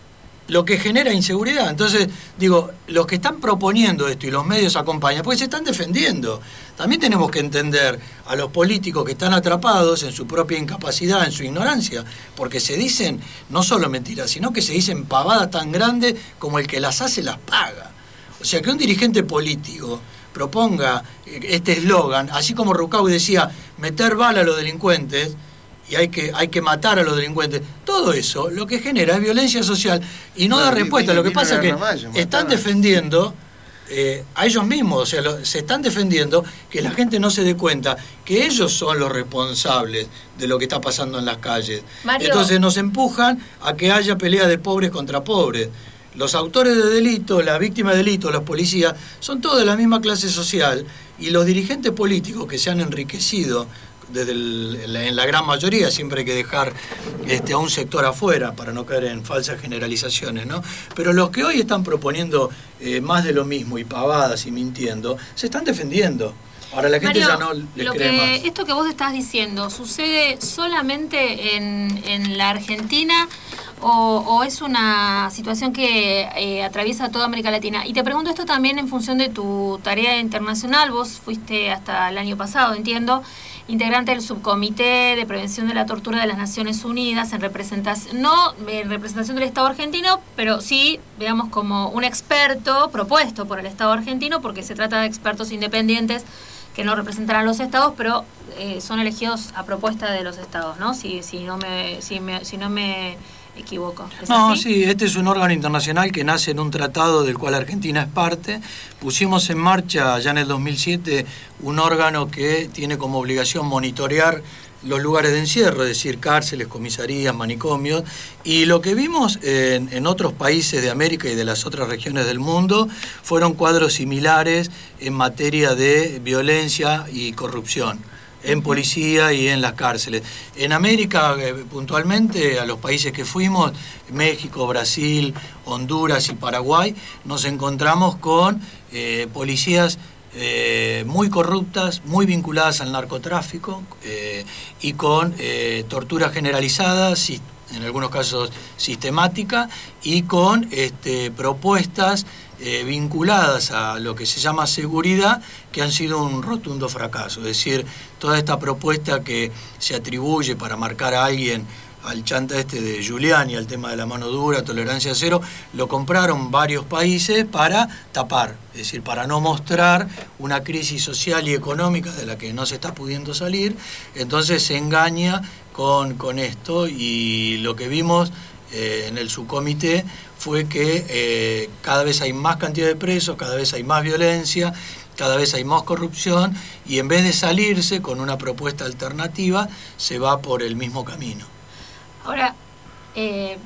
lo que genera inseguridad. Entonces, digo, los que están proponiendo esto y los medios acompañan, pues se están defendiendo. También tenemos que entender a los políticos que están atrapados en su propia incapacidad, en su ignorancia, porque se dicen no solo mentiras, sino que se dicen pavadas tan grandes como el que las hace las paga. O sea, que un dirigente político proponga este eslogan, así como Rucaui decía, meter bala a los delincuentes, y hay que, hay que matar a los delincuentes. Todo eso lo que genera es violencia social y no, no da respuesta. Lo que pasa es que Mayo, están defendiendo eh, a ellos mismos, o sea, lo, se están defendiendo que la gente no se dé cuenta que ellos son los responsables de lo que está pasando en las calles. Mario. Entonces nos empujan a que haya pelea de pobres contra pobres. Los autores de delito, las víctimas de delito, los policías, son todos de la misma clase social y los dirigentes políticos que se han enriquecido desde el, en la gran mayoría, siempre hay que dejar este, a un sector afuera para no caer en falsas generalizaciones, ¿no? Pero los que hoy están proponiendo eh, más de lo mismo y pavadas y mintiendo, se están defendiendo. Ahora la gente Mario, ya no les lo cree que, más. Esto que vos estás diciendo, ¿sucede solamente en, en la Argentina o, o es una situación que eh, atraviesa toda América Latina? Y te pregunto esto también en función de tu tarea internacional. Vos fuiste hasta el año pasado, entiendo, integrante del subcomité de prevención de la tortura de las Naciones Unidas, en representación, no en representación del Estado argentino, pero sí, digamos, como un experto propuesto por el Estado argentino, porque se trata de expertos independientes que no representarán los estados, pero eh, son elegidos a propuesta de los estados, ¿no? Si, si no me, si me, si no me equivoco. ¿Es no, así? Sí, este es un órgano internacional que nace en un tratado del cual Argentina es parte. Pusimos en marcha ya en el dos mil siete un órgano que tiene como obligación monitorear los lugares de encierro, es decir, cárceles, comisarías, manicomios, y lo que vimos en, en otros países de América y de las otras regiones del mundo fueron cuadros similares en materia de violencia y corrupción en policía y en las cárceles. En América, eh, puntualmente, a los países que fuimos, México, Brasil, Honduras y Paraguay, nos encontramos con eh, policías eh, muy corruptas, muy vinculadas al narcotráfico eh, y con eh, tortura generalizada, si, en algunos casos sistemática, y con este, propuestas Eh, vinculadas a lo que se llama seguridad, que han sido un rotundo fracaso. Es decir, toda esta propuesta que se atribuye para marcar a alguien, al chanta este de Giuliani, al tema de la mano dura, tolerancia cero, lo compraron varios países para tapar, es decir, para no mostrar una crisis social y económica de la que no se está pudiendo salir. Entonces se engaña con, con esto, y lo que vimos eh, en el subcomité fue que eh, cada vez hay más cantidad de presos, cada vez hay más violencia, cada vez hay más corrupción, y en vez de salirse con una propuesta alternativa, se va por el mismo camino. Ahora, eh,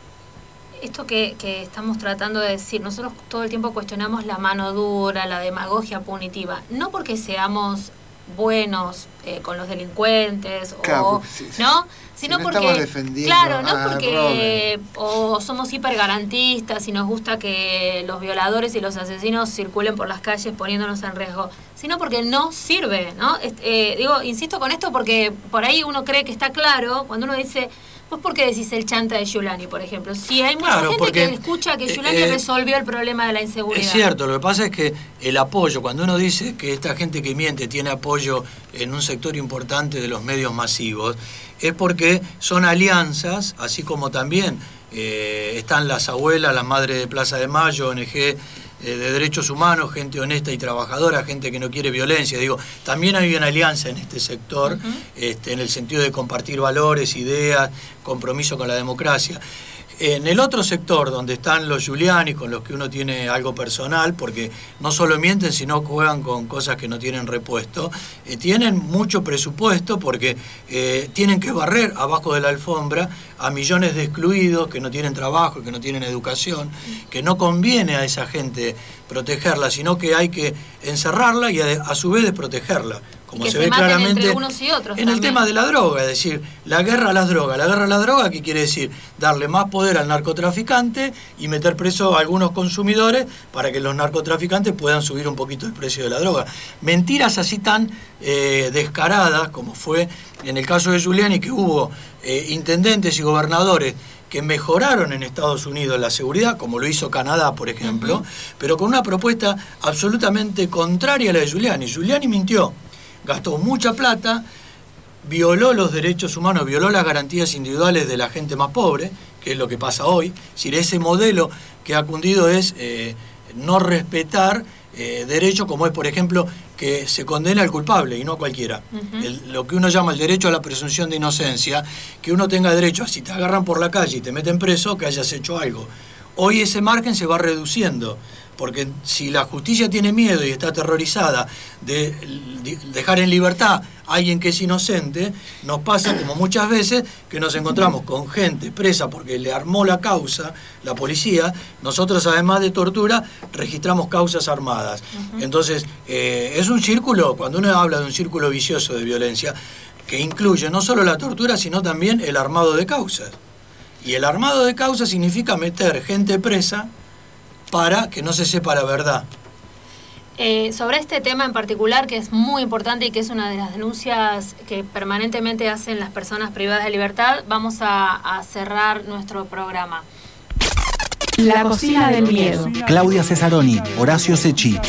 esto que, que estamos tratando de decir, nosotros todo el tiempo cuestionamos la mano dura, la demagogia punitiva, no porque seamos buenos eh, con los delincuentes, claro, o, sí, ¿no? Sino si no porque, claro, no porque o somos hipergarantistas y nos gusta que los violadores y los asesinos circulen por las calles poniéndonos en riesgo, sino porque no sirve, ¿no? Eh, digo, insisto con esto porque por ahí uno cree que está claro, cuando uno dice, ¿vos por qué decís el chanta de Giuliani, por ejemplo? Si hay mucha claro, gente porque, que escucha que Giuliani eh, resolvió el problema de la inseguridad. Es cierto, lo que pasa es que el apoyo, cuando uno dice que esta gente que miente tiene apoyo en un sector importante de los medios masivos, es porque son alianzas, así como también eh, están las abuelas, las madres de Plaza de Mayo, O N G eh, de derechos humanos, gente honesta y trabajadora, gente que no quiere violencia. Digo, también hay una alianza en este sector, uh-huh. este, en el sentido de compartir valores, ideas, compromiso con la democracia. En el otro sector, donde están los Giuliani, con los que uno tiene algo personal, porque no solo mienten, sino juegan con cosas que no tienen repuesto, eh, tienen mucho presupuesto porque eh, tienen que barrer abajo de la alfombra a millones de excluidos que no tienen trabajo, que no tienen educación, que no conviene a esa gente protegerla, sino que hay que encerrarla y a, a su vez desprotegerla. Como que se, se ve claramente entre unos y otros en también. El tema de la droga, es decir, la guerra a las drogas. La guerra a la droga, ¿qué quiere decir? Darle más poder al narcotraficante y meter preso a algunos consumidores para que los narcotraficantes puedan subir un poquito el precio de la droga. Mentiras así tan eh, descaradas como fue en el caso de Giuliani, que hubo eh, intendentes y gobernadores que mejoraron en Estados Unidos la seguridad, como lo hizo Canadá, por ejemplo, uh-huh. pero con una propuesta absolutamente contraria a la de Giuliani. Giuliani mintió. Gastó mucha plata, violó los derechos humanos, violó las garantías individuales de la gente más pobre, que es lo que pasa hoy. Es decir, ese modelo que ha cundido es eh, no respetar eh, derechos como es, por ejemplo, que se condena al culpable y no a cualquiera. Uh-huh. El, lo que uno llama el derecho a la presunción de inocencia, que uno tenga derecho a, si te agarran por la calle y te meten preso, que hayas hecho algo. Hoy ese margen se va reduciendo. Porque si la justicia tiene miedo y está aterrorizada de dejar en libertad a alguien que es inocente, nos pasa como muchas veces que nos encontramos con gente presa porque le armó la causa la policía. Nosotros, además de tortura, registramos causas armadas. Uh-huh. Entonces, eh, es un círculo, cuando uno habla de un círculo vicioso de violencia, que incluye no solo la tortura, sino también el armado de causas. Y el armado de causas significa meter gente presa para que no se sepa la verdad. Eh, sobre este tema en particular, que es muy importante y que es una de las denuncias que permanentemente hacen las personas privadas de libertad, vamos a, a cerrar nuestro programa. La cocina del miedo. Claudia Cesaroni, Horacio Secchi.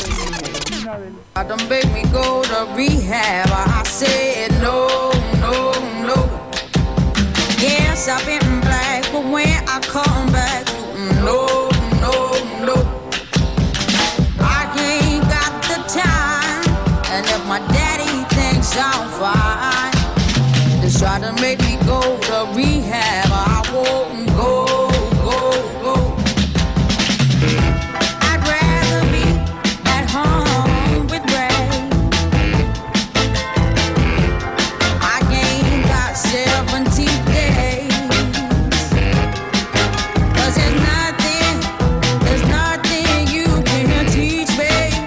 My daddy thinks I'm fine. They try to make me go to rehab. I won't go, go, go. I'd rather be at home with Ray. I ain't got seventy days. Cause there's nothing, there's nothing you can teach me.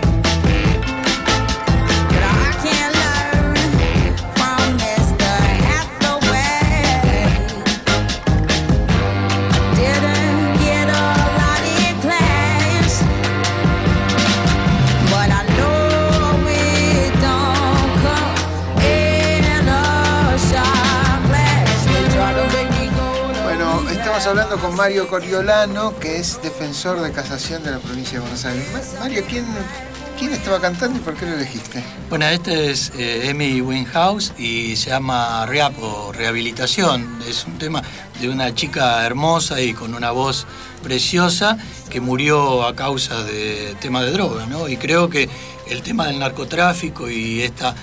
Hablando con Mario Coriolano, que es defensor de casación de la provincia de Buenos Aires. Mario, ¿quién, quién estaba cantando y por qué lo elegiste? Bueno, este es eh, Amy Winehouse y se llama Rehab o Rehabilitación. Es un tema de una chica hermosa y con una voz preciosa que murió a causa de tema de droga, ¿no? Y creo que el tema del narcotráfico y esta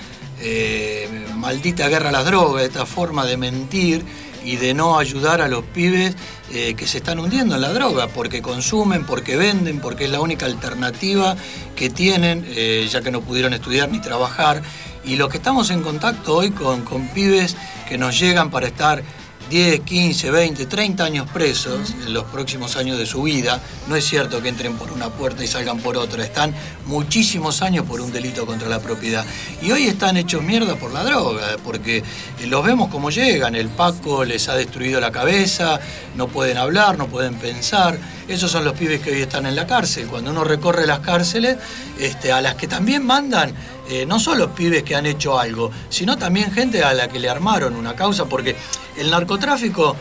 eh, maldita guerra a las drogas, esta forma de mentir y de no ayudar a los pibes eh, que se están hundiendo en la droga, porque consumen, porque venden, porque es la única alternativa que tienen, eh, ya que no pudieron estudiar ni trabajar. Y los que estamos en contacto hoy con, con pibes que nos llegan para estar diez, quince, veinte, treinta años presos en los próximos años de su vida. No es cierto que entren por una puerta y salgan por otra. Están muchísimos años por un delito contra la propiedad. Y hoy están hechos mierda por la droga, porque los vemos como llegan. El Paco les ha destruido la cabeza, no pueden hablar, no pueden pensar. Esos son los pibes que hoy están en la cárcel. Cuando uno recorre las cárceles, este, a las que también mandan, eh, no solo pibes que han hecho algo, sino también gente a la que le armaron una causa, porque el narcotráfico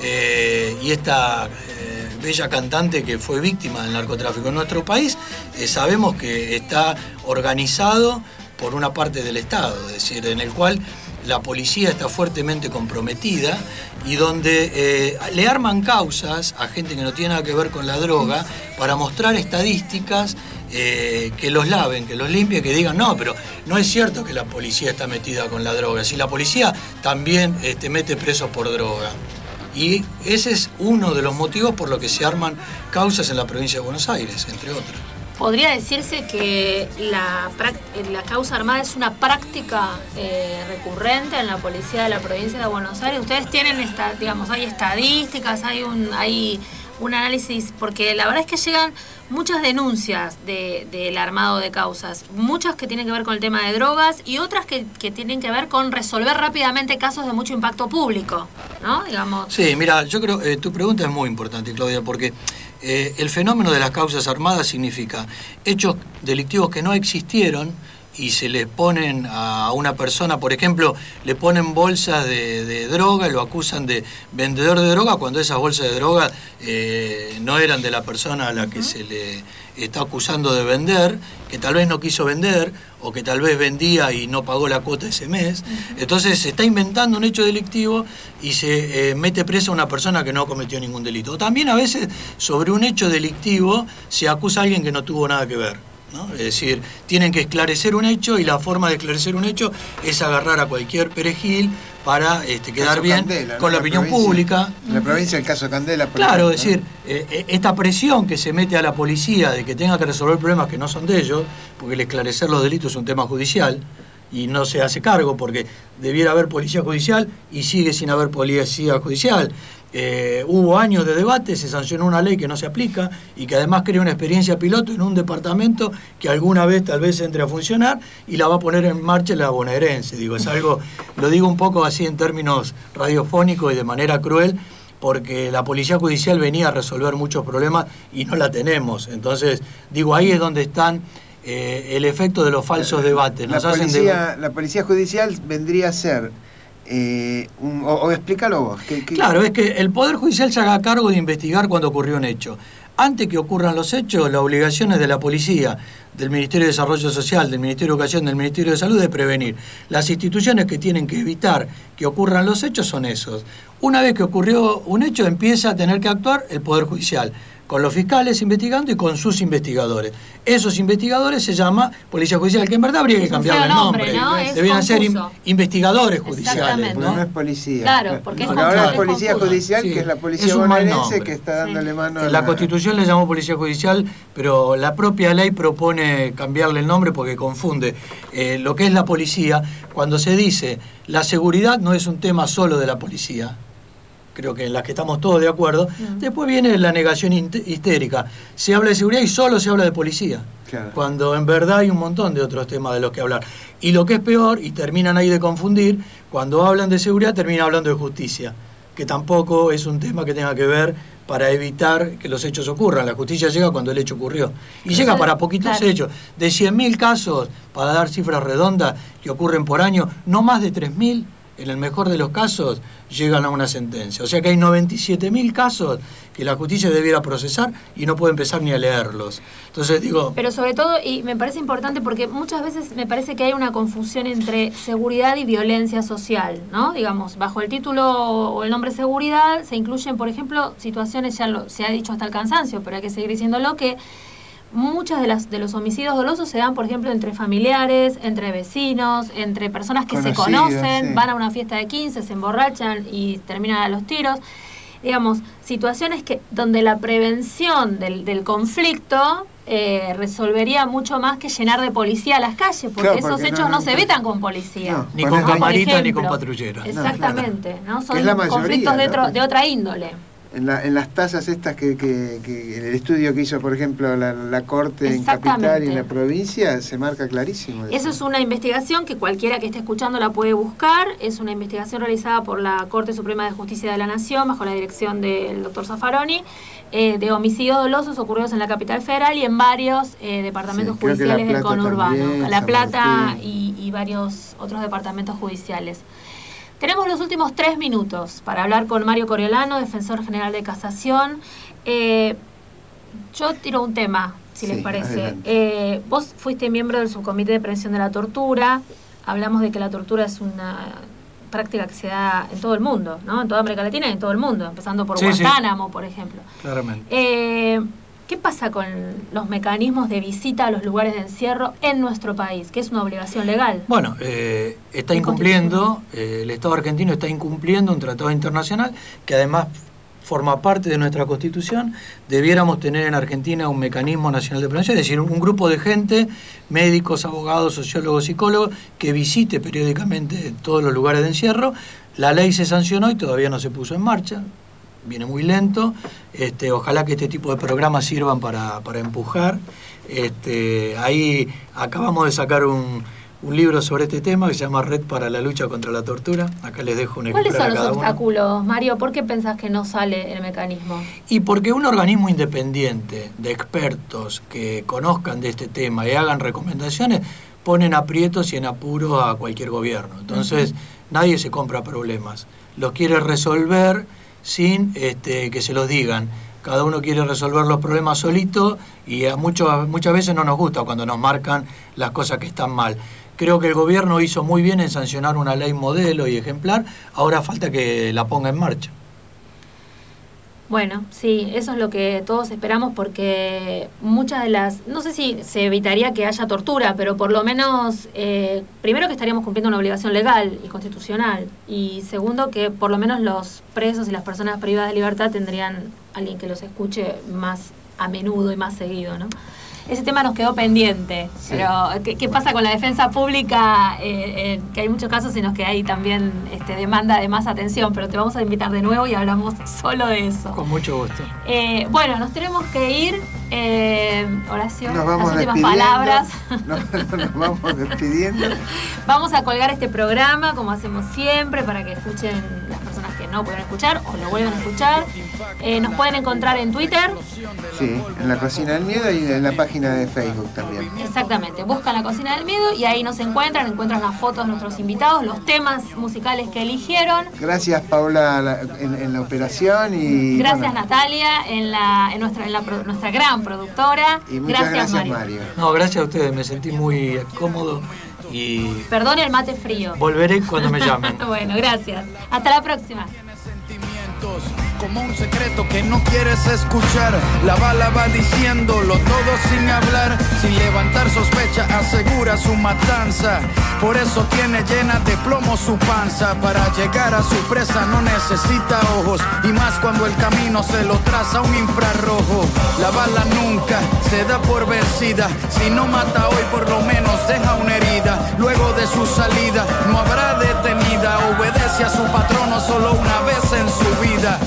eh, y esta eh, bella cantante que fue víctima del narcotráfico en nuestro país, eh, sabemos que está organizado por una parte del Estado, es decir, en el cual la policía está fuertemente comprometida y donde eh, le arman causas a gente que no tiene nada que ver con la droga para mostrar estadísticas eh, que los laven, que los limpien, que digan, no, pero no es cierto que la policía está metida con la droga. Si la policía también este, mete presos por droga. Y ese es uno de los motivos por los que se arman causas en la provincia de Buenos Aires, entre otros. ¿Podría decirse que la, la causa armada es una práctica eh, recurrente en la policía de la provincia de Buenos Aires? Ustedes tienen, esta, digamos, hay estadísticas, hay un, hay un análisis, porque la verdad es que llegan muchas denuncias de, del armado de causas, muchas que tienen que ver con el tema de drogas y otras que, que tienen que ver con resolver rápidamente casos de mucho impacto público, ¿no? Digamos. Sí, mira, yo creo que eh, tu pregunta es muy importante, Claudia, porque eh, el fenómeno de las causas armadas significa hechos delictivos que no existieron y se les ponen a una persona, por ejemplo, le ponen bolsas de, de droga y lo acusan de vendedor de droga cuando esas bolsas de droga eh, no eran de la persona a la que uh-huh. se le está acusando de vender, que tal vez no quiso vender o que tal vez vendía y no pagó la cuota ese mes. Uh-huh. Entonces se está inventando un hecho delictivo y se eh, mete presa a una persona que no cometió ningún delito. También a veces sobre un hecho delictivo se acusa a alguien que no tuvo nada que ver, ¿no? Es decir, tienen que esclarecer un hecho y la forma de esclarecer un hecho es agarrar a cualquier perejil para este, quedar bien Candela, con ¿no? la, la opinión pública. En la provincia, el caso Candela. Claro, ejemplo, es decir, ¿no? eh, esta presión que se mete a la policía de que tenga que resolver problemas que no son de ellos, porque el esclarecer los delitos es un tema judicial y no se hace cargo porque debiera haber policía judicial y sigue sin haber policía judicial. Eh, hubo años de debate, se sancionó una ley que no se aplica y que además crea una experiencia piloto en un departamento que alguna vez tal vez entre a funcionar y la va a poner en marcha la bonaerense. Digo, es algo, lo digo un poco así en términos radiofónicos y de manera cruel, porque la policía judicial venía a resolver muchos problemas y no la tenemos. Entonces, digo, ahí es donde están eh, el efecto de los falsos debates. Nos la, hacen policía, de... la policía judicial vendría a ser... Eh, un, o, o explícalo vos. ¿Qué, qué... Claro, es que el Poder Judicial se haga cargo de investigar cuando ocurrió un hecho. Antes que ocurran los hechos, la obligación es de la policía, del Ministerio de Desarrollo Social, del Ministerio de Educación, del Ministerio de Salud, de prevenir. Las instituciones que tienen que evitar que ocurran los hechos son esos. Una vez que ocurrió un hecho, empieza a tener que actuar el Poder Judicial, con los fiscales investigando y con sus investigadores. Esos investigadores se llama Policía Judicial, que en verdad habría que cambiarle el nombre. ¿no? Debían ser in, investigadores judiciales. ¿no? no es policía. Claro, porque no, es ahora confuso, es Policía es Judicial, sí, que es la Policía bonaerense que está dándole sí. mano a la... la... la Constitución le llamó Policía Judicial, pero la propia ley propone cambiarle el nombre porque confunde. Eh, lo que es la policía, cuando se dice la seguridad no es un tema solo de la policía, creo que en las que estamos todos de acuerdo. Mm. Después viene la negación histérica. Se habla de seguridad y solo se habla de policía. Claro. Cuando en verdad hay un montón de otros temas de los que hablar. Y lo que es peor, y terminan ahí de confundir, cuando hablan de seguridad terminan hablando de justicia, que tampoco es un tema que tenga que ver para evitar que los hechos ocurran. La justicia llega cuando el hecho ocurrió. Y claro. llega para poquitos claro. hechos. De cien mil casos, para dar cifras redondas, que ocurren por año, no más de tres mil, en el mejor de los casos, llegan a una sentencia. O sea que hay noventa y siete mil casos que la justicia debiera procesar y no puede empezar ni a leerlos. Entonces digo... Pero sobre todo, y me parece importante porque muchas veces me parece que hay una confusión entre seguridad y violencia social, ¿no? Digamos, bajo el título o el nombre seguridad se incluyen, por ejemplo, situaciones, ya lo, se ha dicho hasta el cansancio, pero hay que seguir diciéndolo, que muchas de las de los homicidios dolosos se dan, por ejemplo, entre familiares, entre vecinos, entre personas que Conocidos, se conocen, sí. van a una fiesta de quince, se emborrachan y terminan a los tiros. Digamos, situaciones que donde la prevención del, del conflicto eh, resolvería mucho más que llenar de policía las calles, porque claro, esos porque hechos no, no, no se evitan con policía. No, ni con camarita ni con patrullera. Exactamente, ¿no? Son mayoría, conflictos de, ¿no? otro, de otra índole. En, la, en las tasas estas que, que, que en el estudio que hizo, por ejemplo, la, la Corte en Capital y en la provincia, se marca clarísimo. Eso. eso es una investigación que cualquiera que esté escuchando la puede buscar. Es una investigación realizada por la Corte Suprema de Justicia de la Nación, bajo la dirección del doctor Zaffaroni, eh, de homicidios dolosos ocurridos en la Capital Federal y en varios eh, departamentos sí, judiciales del conurbano. También, La Plata y, y varios otros departamentos judiciales. Tenemos los últimos tres minutos para hablar con Mario Coriolano, defensor general de Casación. Eh, yo tiro un tema, si sí, les parece. Eh, vos fuiste miembro del Subcomité de Prevención de la Tortura. Hablamos de que la tortura es una práctica que se da en todo el mundo, ¿no? En toda América Latina y en todo el mundo, empezando por sí, Guantánamo, sí. por ejemplo. Claramente. Eh, ¿qué pasa con los mecanismos de visita a los lugares de encierro en nuestro país? Que es una obligación legal. Bueno, eh, está incumpliendo, eh, el Estado argentino está incumpliendo un tratado internacional que además forma parte de nuestra Constitución. Debiéramos tener en Argentina un mecanismo nacional de prevención, es decir, un grupo de gente, médicos, abogados, sociólogos, psicólogos, que visite periódicamente todos los lugares de encierro. La ley se sancionó y todavía no se puso en marcha. Viene muy lento. Este, ojalá que este tipo de programas sirvan para, para empujar. Este, ahí acabamos de sacar un, un libro sobre este tema que se llama Red para la lucha contra la tortura. Acá les dejo un ejemplar. ¿Cuáles son a los cada obstáculos, uno. Mario? ¿Por qué pensás que no sale el mecanismo? Y porque un organismo independiente de expertos que conozcan de este tema y hagan recomendaciones ponen aprietos y en apuros a cualquier gobierno. Entonces, uh-huh. nadie se compra problemas. Los quiere resolver sin este, que se los digan. Cada uno quiere resolver los problemas solito y a mucho, muchas veces no nos gusta cuando nos marcan las cosas que están mal. Creo que el gobierno hizo muy bien en sancionar una ley modelo y ejemplar, ahora falta que la ponga en marcha. Bueno, sí, eso es lo que todos esperamos porque muchas de las... No sé si se evitaría que haya tortura, pero por lo menos, eh, primero que estaríamos cumpliendo una obligación legal y constitucional, y segundo que por lo menos los presos y las personas privadas de libertad tendrían alguien que los escuche más a menudo y más seguido, ¿no? Ese tema nos quedó pendiente, sí. Pero ¿qué, qué pasa con la defensa pública? Eh, eh, que hay muchos casos en los que hay también este, demanda de más atención, pero te vamos a invitar de nuevo y hablamos solo de eso. Con mucho gusto. Eh, bueno, nos tenemos que ir. Eh, Horacio, nos vamos las últimas despidiendo. palabras. Nos, nos vamos despidiendo. Vamos a colgar este programa, como hacemos siempre, para que escuchen las personas que no pueden escuchar o lo vuelvan a escuchar. Eh, nos pueden encontrar en Twitter. Sí, en La Cocina del Miedo y en la página de Facebook también. Exactamente, buscan La Cocina del Miedo y ahí nos encuentran, encuentran las fotos de nuestros invitados, los temas musicales que eligieron. Gracias Paula la, en, en la operación y gracias bueno. Natalia en la en nuestra en la, nuestra gran productora. Y muchas gracias, gracias Mario. Mario. No, gracias a ustedes, me sentí muy cómodo y perdone el mate frío. Volveré cuando me llamen. Bueno, gracias. Hasta la próxima. Como un secreto que no quieres escuchar. La bala va diciéndolo todo sin hablar. Sin levantar sospecha asegura su matanza. Por eso tiene llena de plomo su panza. Para llegar a su presa no necesita ojos. Y más cuando el camino se lo traza un infrarrojo. La bala nunca se da por vencida. Si no mata hoy por lo menos deja una herida. Luego de su salida no habrá detenida. Obedece a su patrono solo una vez en su vida.